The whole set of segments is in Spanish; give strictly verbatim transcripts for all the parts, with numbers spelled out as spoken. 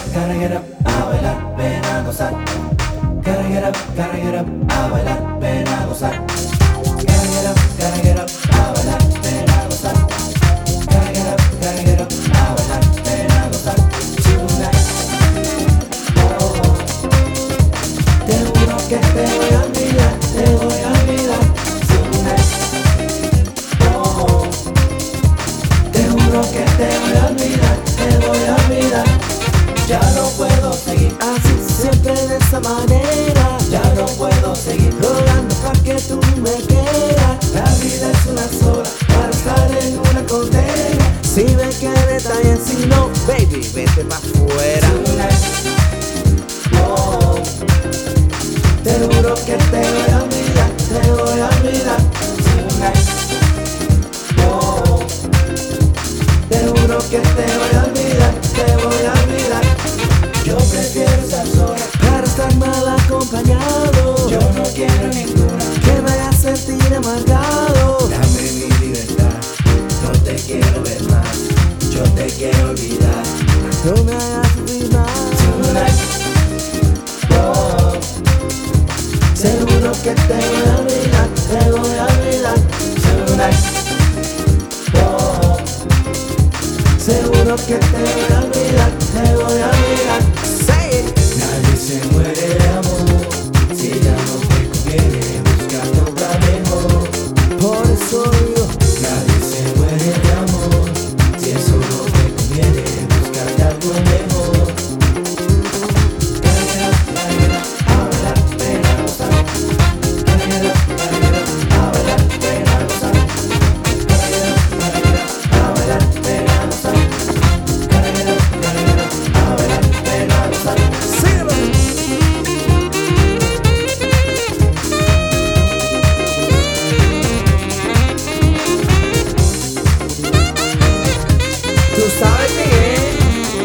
gotta get up, a bailar, ven a gozar. Gotta get up, gotta get up, a bailar, ven a gozar. Gotta get up, gotta get up, a bailar, ven a gozar. Gotta get up, gotta get up, a bailar, ven a gozar. Tonight, oh, te juro que te voy a olvidar, te voy a olvidar. Tonight, oh, te juro que te voy a olvidar, te voy a olvidar. Ya no puedo seguir así siempre de esa manera. Ya no puedo seguir rogando pa' que tú me quieras. La vida es una sola para estar en una condena. Si me quieres está bien, si no, baby, vete pa' fuera. Oh, te juro que te voy a olvidar, te voy a olvidar. Tonight, oh, te juro que te voy a olvidar, te voy a olvidar. Yo prefiero estar sola para estar mal acompañado. Yo no quiero ninguna que me haga sentir amargado. Dame mi libertad, no te quiero ver más. Yo te quiero olvidar. No me hagas sufrir más. Tonight, oh, seguro que te voy a olvidar, te voy a olvidar. Tonight, oh, seguro que te voy a olvidar, te voy a olvidar. Say it. Nadie se muere de amor, si ya no te conviene buscar otra mejor. Por eso digo, nadie se muere de amor, si eso no te conviene buscarte algo mejor. Gotta get up, gotta get up, a bailar, ven a gozar. Gotta get up, gotta get up, a bailar, ven a gozar. Gotta get up, gotta get up, a bailar, ven a gozar. Gotta get up, gotta get up, a bailar, ven a gozar. tú sabes que es.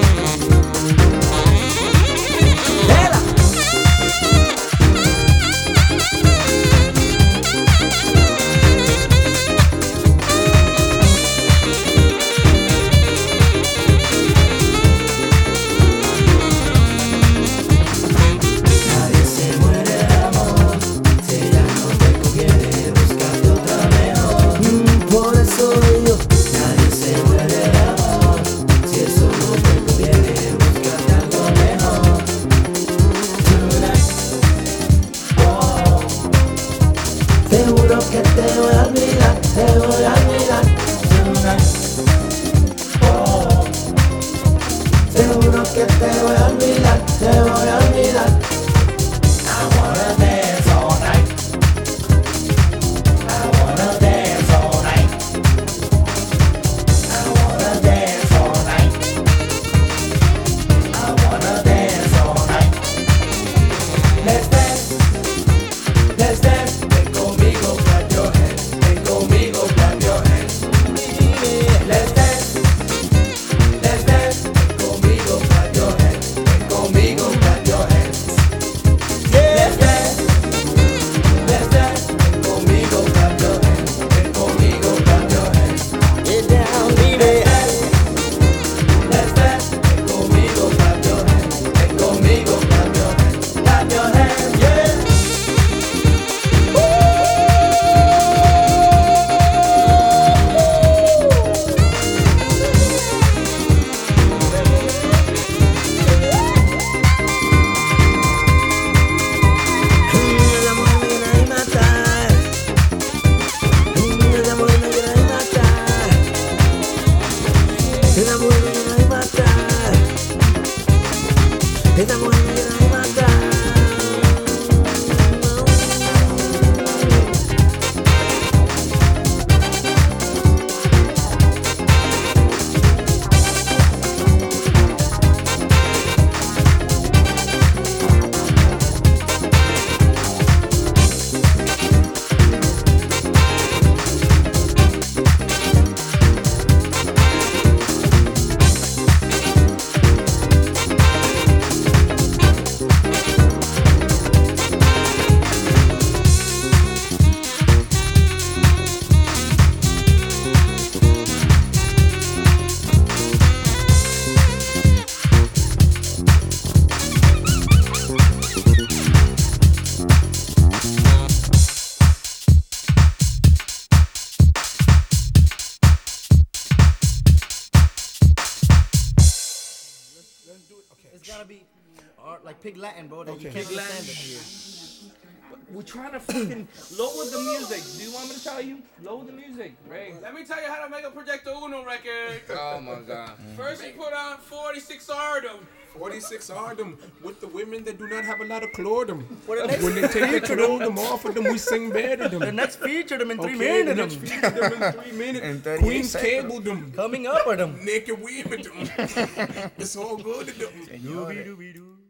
Vela. Nadie se muere de amor, si ya no te conviene buscarte otra mejor. Mm, por eso digo, Nadie se muere de amor, si eso no te conviene buscarte algo mejor. Tonight, oh, te juro que te voy a olvidar, te voy a olvidar. Tonight, oh, te juro que te voy a olvidar, te voy a olvidar. I wanna dance all night. I wanna dance all night. I wanna dance all night. I wanna dance all night. Let's dance, let's dance. Ven conmigo, clap your hands. Ven conmigo, clap your hands. Let's dance, let's dance. Ven conmigo, clap your hands. Ven conmigo, clap your hands. Let's dance, let's dance. Ven conmigo, clap your hands. Ven conmigo, clap your hands. get down, leave it. Let's dance, ven conmigo, clap your hands. Ven conmigo, clap your hands. Clap your hands, yeah. El amor me quiere matar. El amor me quiere matar. El amor me quiere matar. El amor me quiere matar. it's gotta be art, like Pig Latin, bro. That you Okay. can't Pig Latin. understand it. We're trying to fucking lower the music. Do you want me to tell you? Lower the music, Ray. Let me tell you how to make a Projecto Uno record. Oh my god. First, you put on forty-six Ardum. forty-six are them with the women that do not have a lot of chloridum. Well, the next When they take the feature them, chloridum off of them, we sing better them. the next feature them in three Okay, the minutes. next Them. feature them in three minutes. In thirty-eight Queen's seconds. cable them. Coming up with them. Naked women them. It's all good to them. Señores. Doo-doo-doo-doo.